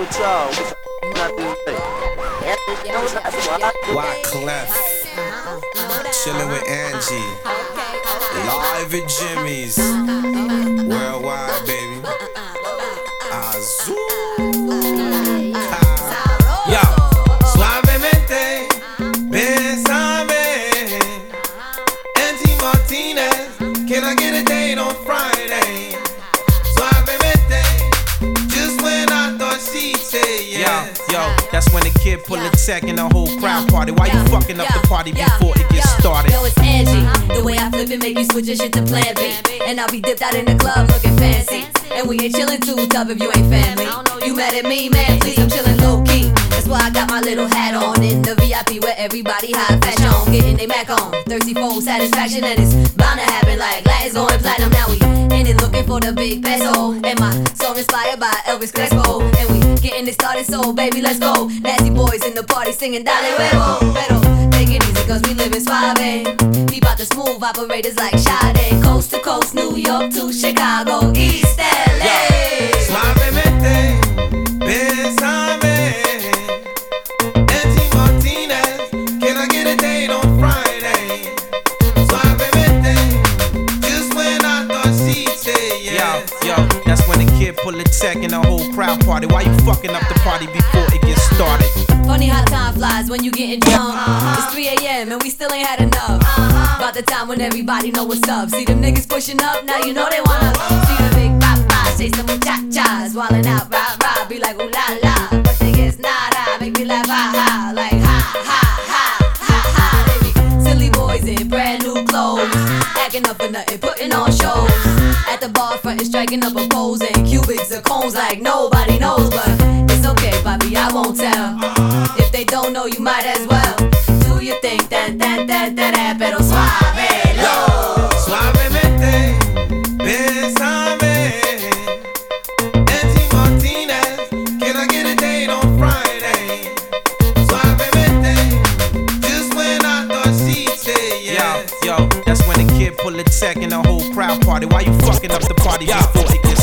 with y'all. Not this day. Wyclef, chillin' with Angie, live at Jimmy's, worldwide, baby. Azul. Yo, suavemente, bésame. Angie Martinez, can I get a date on Friday? Suavemente, just when I thought she'd say yes. Yo, that's when the kid pull a check and the whole crowd party. Why you fucking up the party before it gets started? Yo, it's Angie. The way I flip it make you switch your shit to plan B. And I'll be dipped out in the club looking fancy. And we ain't chillin' too tough if you ain't family. You mad at me, man? Please, I'm chillin' low key. That's why I got my little hat on in the VIP where everybody high fashion, getting they Mac on. Thirsty for satisfaction and it's bound to happen like Latin's going platinum. Now we in it looking for the big peso. And my song inspired by Elvis Crespo. And we getting it started, so baby, let's go. Nasty boys in the party singing Dale Huevo. Pero take it easy cause we living suave. We bout to smooth operators like Sade. Coast to coast, New York to Chicago, East LA. Suavemente, bésame. Angie Martinez, can I get a date on Friday? Suavemente, just when I thought she'd say yes. Yo, that's when the kid pull a check and the whole crowd party. Why you fucking up the party before it gets started? Funny how time flies when you getting drunk. It's 3 a.m. and we still ain't had enough. About the time when everybody know what's up. See them niggas pushing up, now you know they wanna. See the big papas, chase some muchachas. Wildin' out, rah, be like ooh la la. But they get nada, make me laugh, ha ha. Like ha ha ha ha ha. They be silly boys in brand new clothes, acting up for nothing, putting on shows. At the bar front and striking up a pose. And cubics or cones like nobody knows. But it's okay, papi, I won't tell. If they don't know, you might as well. Do you think that, pero suavelo. Suavemente, bésame. Angie Martinez, can I get a date on Friday? Suavemente, just when I thought she'd say yes. Yo, that's when the kid pull a check and the whole crowd party. Why you fucking up the party before it gets